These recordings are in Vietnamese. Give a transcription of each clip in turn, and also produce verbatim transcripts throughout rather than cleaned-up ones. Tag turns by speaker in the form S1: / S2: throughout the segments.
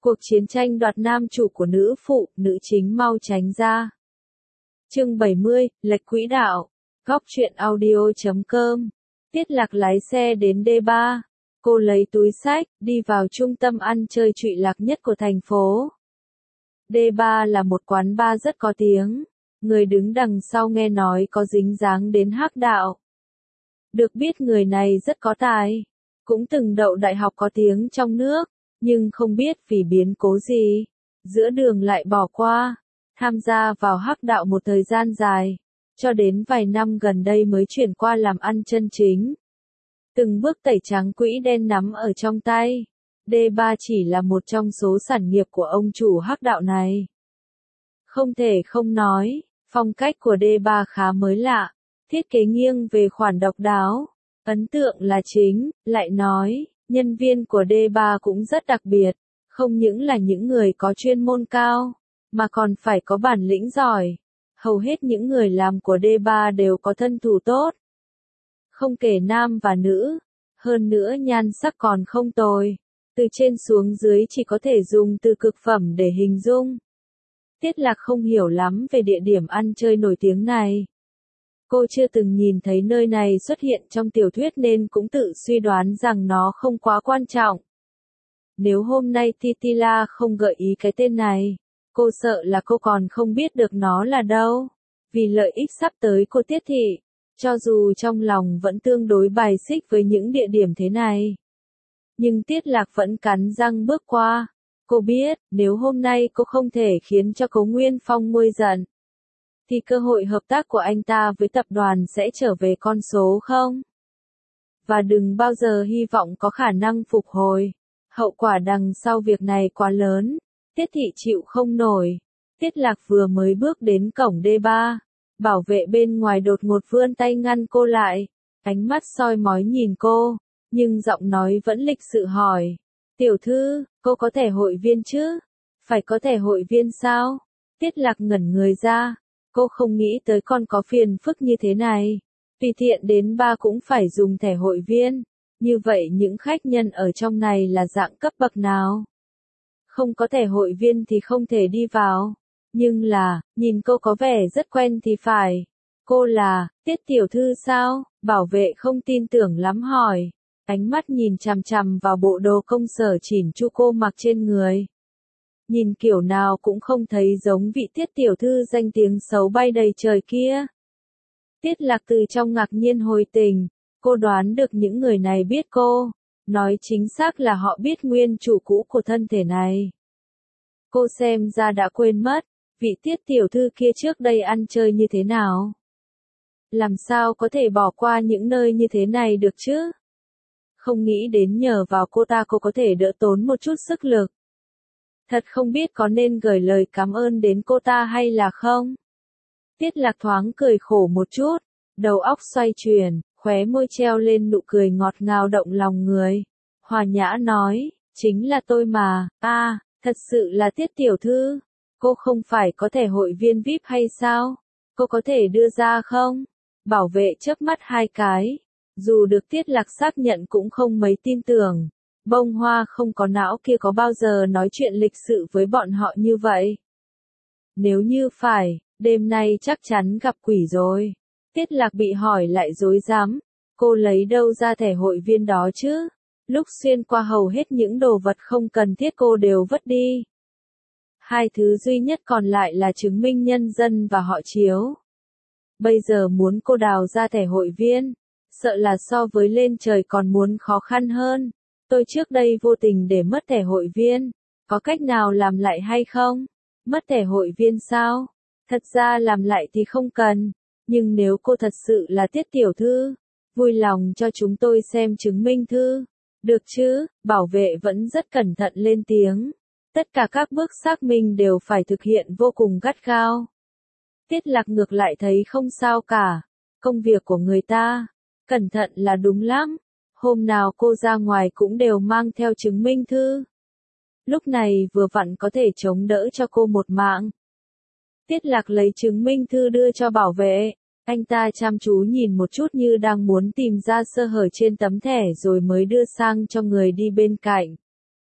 S1: Cuộc chiến tranh đoạt nam chủ của nữ phụ, nữ chính mau tránh ra. Chương bảy mươi, lệch quỹ đạo. Góc truyện audio chấm com. Tiết Lạc lái xe đến đê ba. Cô lấy túi xách, đi vào trung tâm ăn chơi trụy lạc nhất của thành phố. đê ba là một quán bar rất có tiếng. Người đứng đằng sau nghe nói có dính dáng đến hắc đạo. Được biết người này rất có tài. Cũng từng đậu đại học có tiếng trong nước. Nhưng không biết vì biến cố gì, giữa đường lại bỏ qua, tham gia vào hắc đạo một thời gian dài, cho đến vài năm gần đây mới chuyển qua làm ăn chân chính. Từng bước tẩy trắng quỹ đen nắm ở trong tay, đê ba chỉ là một trong số sản nghiệp của ông chủ hắc đạo này. Không thể không nói, phong cách của đê ba khá mới lạ, thiết kế nghiêng về khoản độc đáo, ấn tượng là chính, lại nói. Nhân viên của đê ba cũng rất đặc biệt, không những là những người có chuyên môn cao, mà còn phải có bản lĩnh giỏi. Hầu hết những người làm của đê ba đều có thân thủ tốt. Không kể nam và nữ, hơn nữa nhan sắc còn không tồi. Từ trên xuống dưới chỉ có thể dùng từ cực phẩm để hình dung. Tiết Lạc không hiểu lắm về địa điểm ăn chơi nổi tiếng này. Cô chưa từng nhìn thấy nơi này xuất hiện trong tiểu thuyết nên cũng tự suy đoán rằng nó không quá quan trọng. Nếu hôm nay Titila không gợi ý cái tên này, cô sợ là cô còn không biết được nó là đâu. Vì lợi ích sắp tới cô Tiết Thị, cho dù trong lòng vẫn tương đối bài xích với những địa điểm thế này. Nhưng Tiết Lạc vẫn cắn răng bước qua. Cô biết, nếu hôm nay cô không thể khiến cho Cố Nguyên Phong nguôi giận, thì cơ hội hợp tác của anh ta với tập đoàn sẽ trở về con số không. Và đừng bao giờ hy vọng có khả năng phục hồi. Hậu quả đằng sau việc này quá lớn. Tiết Thị chịu không nổi. Tiết Lạc vừa mới bước đến cổng đê ba. Bảo vệ bên ngoài đột ngột vươn tay ngăn cô lại. Ánh mắt soi mói nhìn cô. Nhưng giọng nói vẫn lịch sự hỏi. Tiểu thư, cô có thẻ hội viên chứ? Phải có thẻ hội viên sao? Tiết Lạc ngẩn người ra. Cô không nghĩ tới con có phiền phức như thế này. Tùy tiện đến ba cũng phải dùng thẻ hội viên. Như vậy những khách nhân ở trong này là dạng cấp bậc nào? Không có thẻ hội viên thì không thể đi vào. Nhưng là, nhìn cô có vẻ rất quen thì phải. Cô là, Tiết tiểu thư sao? Bảo vệ không tin tưởng lắm hỏi. Ánh mắt nhìn chằm chằm vào bộ đồ công sở chỉn chu cô mặc trên người. Nhìn kiểu nào cũng không thấy giống vị Tiết tiểu thư danh tiếng xấu bay đầy trời kia. Tiết Lạc từ trong ngạc nhiên hồi tình, cô đoán được những người này biết cô, nói chính xác là họ biết nguyên chủ cũ của thân thể này. Cô xem ra đã quên mất, vị Tiết tiểu thư kia trước đây ăn chơi như thế nào. Làm sao có thể bỏ qua những nơi như thế này được chứ? Không nghĩ đến nhờ vào cô ta cô có thể đỡ tốn một chút sức lực. Thật không biết có nên gửi lời cảm ơn đến cô ta hay là không. Tiết Lạc thoáng cười khổ một chút, đầu óc xoay chuyển, khóe môi treo lên nụ cười ngọt ngào động lòng người. Hòa nhã nói, chính là tôi mà, a, à, thật sự là Tiết tiểu thư. Cô không phải có thẻ hội viên vi ai pi hay sao? Cô có thể đưa ra không? Bảo vệ chớp mắt hai cái. Dù được Tiết Lạc xác nhận cũng không mấy tin tưởng. Bông hoa không có não kia có bao giờ nói chuyện lịch sự với bọn họ như vậy. Nếu như phải, đêm nay chắc chắn gặp quỷ rồi. Tiết Lạc bị hỏi lại rối rắm. Cô lấy đâu ra thẻ hội viên đó chứ? Lúc xuyên qua hầu hết những đồ vật không cần thiết cô đều vứt đi. Hai thứ duy nhất còn lại là chứng minh nhân dân và họ chiếu. Bây giờ muốn cô đào ra thẻ hội viên, sợ là so với lên trời còn muốn khó khăn hơn. Tôi trước đây vô tình để mất thẻ hội viên, có cách nào làm lại hay không? Mất thẻ hội viên sao? Thật ra làm lại thì không cần, nhưng nếu cô thật sự là Tiết tiểu thư, vui lòng cho chúng tôi xem chứng minh thư. Được chứ? Bảo vệ vẫn rất cẩn thận lên tiếng. Tất cả các bước xác minh đều phải thực hiện vô cùng gắt gao. Tiết Lạc ngược lại thấy không sao cả. Công việc của người ta, cẩn thận là đúng lắm. Hôm nào cô ra ngoài cũng đều mang theo chứng minh thư. Lúc này vừa vặn có thể chống đỡ cho cô một mạng. Tiết Lạc lấy chứng minh thư đưa cho bảo vệ. Anh ta chăm chú nhìn một chút như đang muốn tìm ra sơ hở trên tấm thẻ rồi mới đưa sang cho người đi bên cạnh.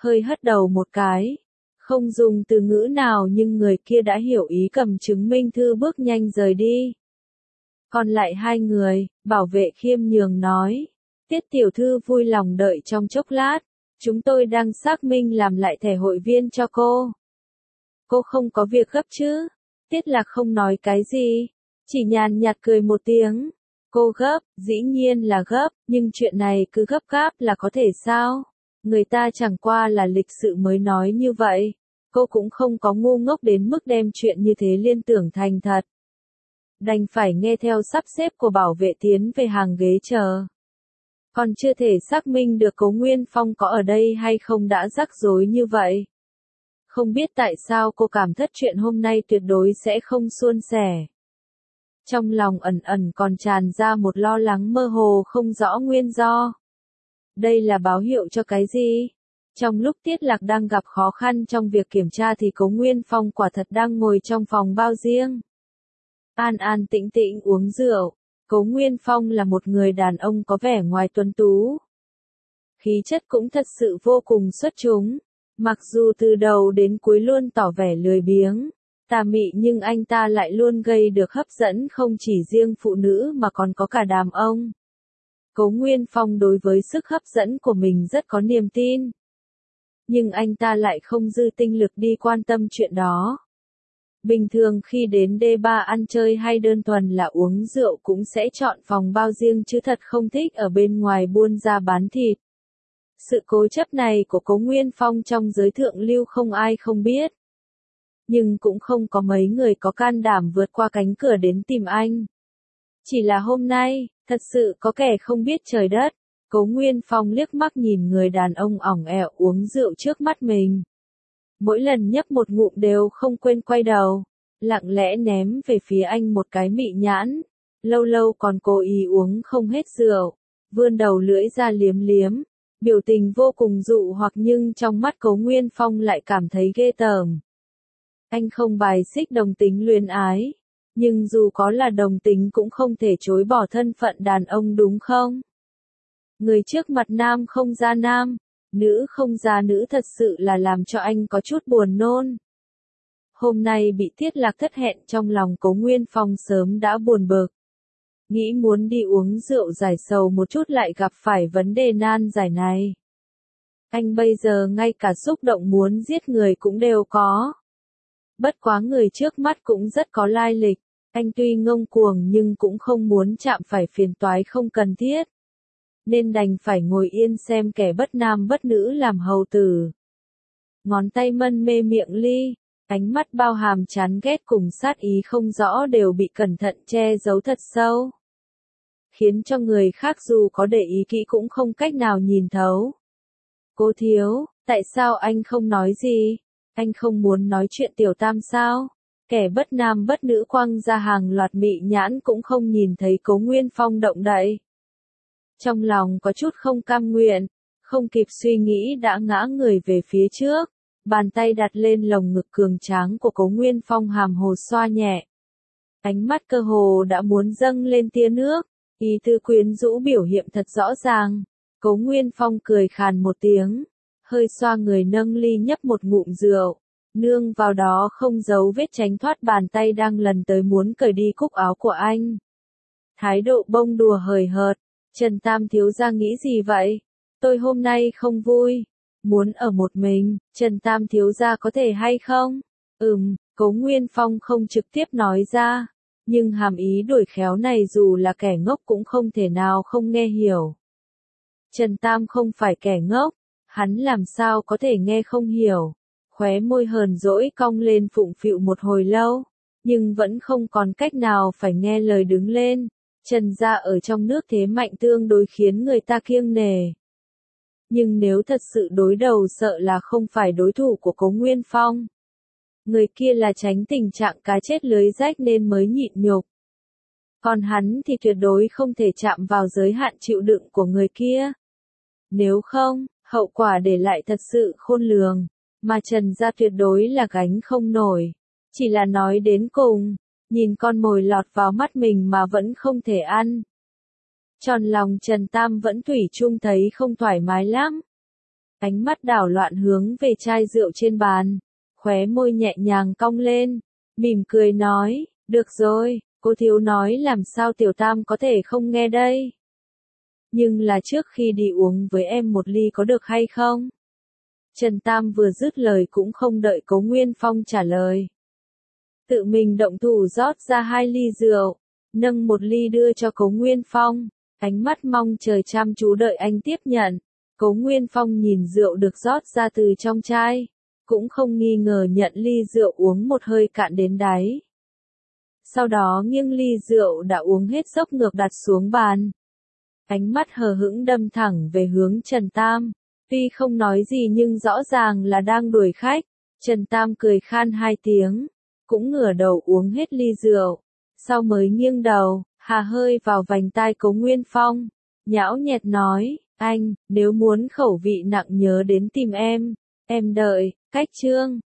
S1: hơi hất đầu một cái. Không dùng từ ngữ nào nhưng người kia đã hiểu ý, cầm chứng minh thư bước nhanh rời đi. Còn lại hai người, bảo vệ khiêm nhường nói. Tiết tiểu thư vui lòng đợi trong chốc lát. Chúng tôi đang xác minh làm lại thẻ hội viên cho cô. Cô không có việc gấp chứ? Tiết Lạc không nói cái gì. Chỉ nhàn nhạt cười một tiếng. Cô gấp, dĩ nhiên là gấp, nhưng chuyện này cứ gấp gáp là có thể sao? Người ta chẳng qua là lịch sự mới nói như vậy. Cô cũng không có ngu ngốc đến mức đem chuyện như thế liên tưởng thành thật. Đành phải nghe theo sắp xếp của bảo vệ tiến về hàng ghế chờ. Còn chưa thể xác minh được Cố Nguyên Phong có ở đây hay không đã rắc rối như vậy. Không biết tại sao cô cảm thất chuyện hôm nay tuyệt đối sẽ không suôn sẻ. Trong lòng ẩn ẩn còn tràn ra một lo lắng mơ hồ không rõ nguyên do. Đây là báo hiệu cho cái gì? Trong lúc Tiết Lạc đang gặp khó khăn trong việc kiểm tra thì Cố Nguyên Phong quả thật đang ngồi trong phòng bao riêng. An an tĩnh tĩnh uống rượu. Cố Nguyên Phong là một người đàn ông có vẻ ngoài tuấn tú. Khí chất cũng thật sự vô cùng xuất chúng. Mặc dù từ đầu đến cuối luôn tỏ vẻ lười biếng, tà mị nhưng anh ta lại luôn gây được hấp dẫn không chỉ riêng phụ nữ mà còn có cả đàn ông. Cố Nguyên Phong đối với sức hấp dẫn của mình rất có niềm tin. Nhưng anh ta lại không dư tinh lực đi quan tâm chuyện đó. Bình thường khi đến đê ba ăn chơi hay đơn thuần là uống rượu cũng sẽ chọn phòng bao riêng chứ thật không thích ở bên ngoài buôn ra bán thịt. Sự cố chấp này của Cố Nguyên Phong trong giới thượng lưu không ai không biết. Nhưng cũng không có mấy người có can đảm vượt qua cánh cửa đến tìm anh. Chỉ là hôm nay, thật sự có kẻ không biết trời đất. Cố Nguyên Phong liếc mắt nhìn người đàn ông ỏng ẻo uống rượu trước mắt mình. Mỗi lần nhấp một ngụm đều không quên quay đầu, lặng lẽ ném về phía anh một cái mị nhãn. Lâu lâu còn cố ý uống không hết rượu, vươn đầu lưỡi ra liếm liếm. Biểu tình vô cùng dụ hoặc nhưng trong mắt Cố Nguyên Phong lại cảm thấy ghê tởm. Anh không bài xích đồng tính luyến ái, nhưng dù có là đồng tính cũng không thể chối bỏ thân phận đàn ông đúng không? Người trước mặt nam không ra nam, nữ không ra nữ thật sự là làm cho anh có chút buồn nôn. Hôm nay bị Tiết Lạc thất hẹn trong lòng Cố Nguyên Phong sớm đã buồn bực. Nghĩ muốn đi uống rượu giải sầu một chút lại gặp phải vấn đề nan giải này. Anh bây giờ ngay cả xúc động muốn giết người cũng đều có. Bất quá người trước mắt cũng rất có lai lịch. Anh tuy ngông cuồng nhưng cũng không muốn chạm phải phiền toái không cần thiết. Nên đành phải ngồi yên xem kẻ bất nam bất nữ làm hầu tử. Ngón tay mân mê miệng ly, ánh mắt bao hàm chán ghét cùng sát ý không rõ đều bị cẩn thận che giấu thật sâu. Khiến cho người khác dù có để ý kỹ cũng không cách nào nhìn thấu. Cô thiếu, tại sao anh không nói gì? Anh không muốn nói chuyện tiểu tam sao? Kẻ bất nam bất nữ quăng ra hàng loạt mị nhãn cũng không nhìn thấy Cố Nguyên Phong động đậy. Trong lòng có chút không cam nguyện, không kịp suy nghĩ đã ngã người về phía trước, bàn tay đặt lên lồng ngực cường tráng của Cố Nguyên Phong hàm hồ xoa nhẹ. Ánh mắt cơ hồ đã muốn dâng lên tia nước, ý tư quyến rũ biểu hiện thật rõ ràng. Cố Nguyên Phong cười khàn một tiếng, hơi xoa người nâng ly nhấp một ngụm rượu, nương vào đó không giấu vết tránh thoát bàn tay đang lần tới muốn cởi đi cúc áo của anh. Thái độ bông đùa hời hợt. Trần Tam thiếu gia nghĩ gì vậy? Tôi hôm nay không vui, muốn ở một mình, Trần Tam thiếu gia có thể hay không? Ừm, Cố Nguyên Phong không trực tiếp nói ra, nhưng hàm ý đuổi khéo này dù là kẻ ngốc cũng không thể nào không nghe hiểu. Trần Tam không phải kẻ ngốc, hắn làm sao có thể nghe không hiểu. Khóe môi hờn dỗi cong lên phụng phịu một hồi lâu, nhưng vẫn không còn cách nào phải nghe lời đứng lên. Trần gia ở trong nước thế mạnh tương đối khiến người ta kiêng nể. Nhưng nếu thật sự đối đầu sợ là không phải đối thủ của Cố Nguyên Phong. Người kia là tránh tình trạng cá chết lưới rách nên mới nhịn nhục. Còn hắn thì tuyệt đối không thể chạm vào giới hạn chịu đựng của người kia. Nếu không, hậu quả để lại thật sự khôn lường, mà Trần gia tuyệt đối là gánh không nổi. Chỉ là nói đến cùng, nhìn con mồi lọt vào mắt mình mà vẫn không thể ăn. Tròn lòng Trần Tam vẫn thủy chung thấy không thoải mái lắm. ánh mắt đảo loạn hướng về chai rượu trên bàn, khóe môi nhẹ nhàng cong lên, mỉm cười nói, được rồi, cô thiếu nói làm sao tiểu tam có thể không nghe đây. Nhưng là trước khi đi uống với em một ly có được hay không? Trần Tam vừa dứt lời cũng không đợi Cố Nguyên Phong trả lời. Tự mình động thủ rót ra hai ly rượu, nâng một ly đưa cho Cố Nguyên Phong, ánh mắt mong chờ chăm chú đợi anh tiếp nhận. Cố Nguyên Phong nhìn rượu được rót ra từ trong chai, cũng không nghi ngờ nhận ly rượu uống một hơi cạn đến đáy. Sau đó nghiêng ly rượu đã uống hết dốc ngược đặt xuống bàn. Ánh mắt hờ hững đâm thẳng về hướng Trần Tam, tuy không nói gì nhưng rõ ràng là đang đuổi khách. Trần Tam cười khan hai tiếng, cũng ngửa đầu uống hết ly rượu, sau mới nghiêng đầu, hà hơi vào vành tai Cố Nguyên Phong, nhão nhẹt nói, anh, nếu muốn khẩu vị nặng nhớ đến tìm em, em đợi, cách chương.